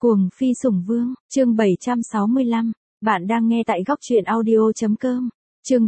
Cuồng phi sủng vương, chương 765. Bạn đang nghe tại góc truyện audio.com. Chương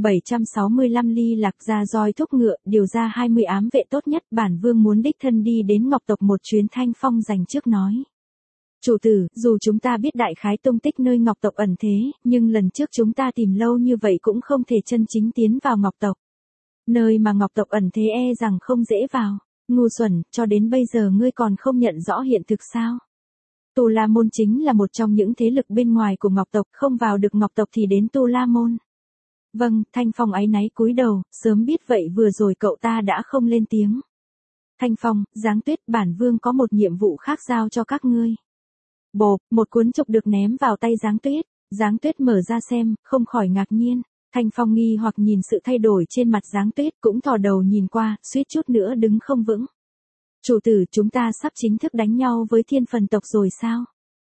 765 ly lạc ra roi thúc ngựa, điều ra 20 ám vệ tốt nhất, bản vương muốn đích thân đi đến Ngọc tộc một chuyến. Thanh Phong dành trước nói. Chủ tử, dù chúng ta biết đại khái tung tích nơi Ngọc tộc ẩn thế, nhưng lần trước chúng ta tìm lâu như vậy cũng không thể chân chính tiến vào Ngọc tộc. Nơi mà Ngọc tộc ẩn thế e rằng không dễ vào. Ngu xuẩn, cho đến bây giờ ngươi còn không nhận rõ hiện thực sao? Tu La Môn chính là một trong những thế lực bên ngoài của Ngọc tộc, không vào được Ngọc tộc thì đến Tu La Môn. Vâng, Thanh Phong áy náy cúi đầu, sớm biết vậy vừa rồi cậu ta đã không lên tiếng. Thanh Phong, Giáng Tuyết, bản vương có một nhiệm vụ khác giao cho các ngươi. Bộp, một cuốn trục được ném vào tay Giáng Tuyết. Giáng Tuyết mở ra xem, không khỏi ngạc nhiên. Thanh Phong nghi hoặc nhìn sự thay đổi trên mặt Giáng Tuyết, cũng thò đầu nhìn qua, suýt chút nữa đứng không vững. Chủ tử, chúng ta sắp chính thức đánh nhau với Thiên Phần tộc rồi sao?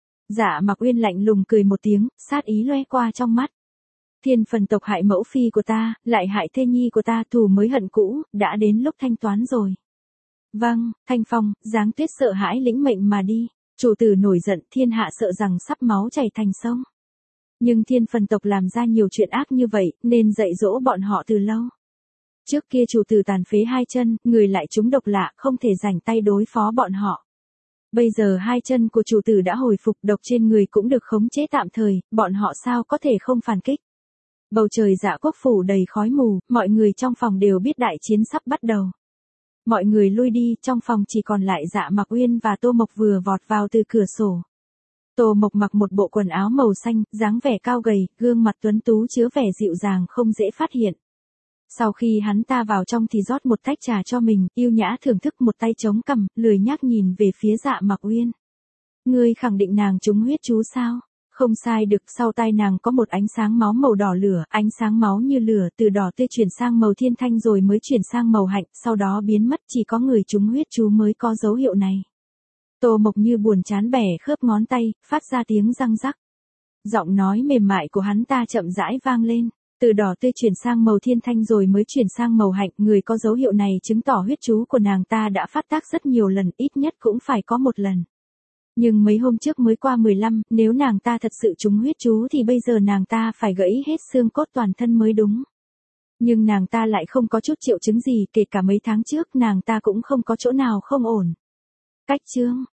Dạ Mặc Uyên lạnh lùng cười một tiếng, sát ý loe qua trong mắt. Thiên Phần tộc hại mẫu phi của ta, lại hại thê nhi của ta, thù mới hận cũ, đã đến lúc thanh toán rồi. Vâng, Thanh Phong, Giáng Tuyết sợ hãi lĩnh mệnh mà đi. Chủ tử nổi giận, thiên hạ sợ rằng sắp máu chảy thành sông. Nhưng Thiên Phần tộc làm ra nhiều chuyện ác như vậy, nên dạy dỗ bọn họ từ lâu. Trước kia chủ tử tàn phế hai chân, người lại trúng độc lạ, không thể rảnh tay đối phó bọn họ. Bây giờ hai chân của chủ tử đã hồi phục, độc trên người cũng được khống chế tạm thời, bọn họ sao có thể không phản kích. Bầu trời Dạ Quốc phủ đầy khói mù, mọi người trong phòng đều biết đại chiến sắp bắt đầu. Mọi người lui đi, trong phòng chỉ còn lại Dạ Mặc Uyên và Tô Mộc vừa vọt vào từ cửa sổ. Tô Mộc mặc một bộ quần áo màu xanh, dáng vẻ cao gầy, gương mặt tuấn tú chứa vẻ dịu dàng không dễ phát hiện. Sau khi hắn ta vào trong thì rót một tách trà cho mình, yêu nhã thưởng thức, một tay chống cằm, lười nhác nhìn về phía Dạ Mặc Uyên. Ngươi khẳng định nàng trúng huyết chú sao? Không sai được, sau tai nàng có một ánh sáng máu màu đỏ lửa, ánh sáng máu như lửa, từ đỏ tươi chuyển sang màu thiên thanh rồi mới chuyển sang màu hạnh, sau đó biến mất, chỉ có người trúng huyết chú mới có dấu hiệu này. Tô Mộc như buồn chán bẻ khớp ngón tay, phát ra tiếng răng rắc. Giọng nói mềm mại của hắn ta chậm rãi vang lên. Từ đỏ tươi chuyển sang màu thiên thanh rồi mới chuyển sang màu hạnh, người có dấu hiệu này chứng tỏ huyết chú của nàng ta đã phát tác rất nhiều lần, ít nhất cũng phải có một lần. Nhưng mấy hôm trước mới qua 15, nếu nàng ta thật sự trúng huyết chú thì bây giờ nàng ta phải gãy hết xương cốt toàn thân mới đúng. Nhưng nàng ta lại không có chút triệu chứng gì, kể cả mấy tháng trước nàng ta cũng không có chỗ nào không ổn. Cách chương,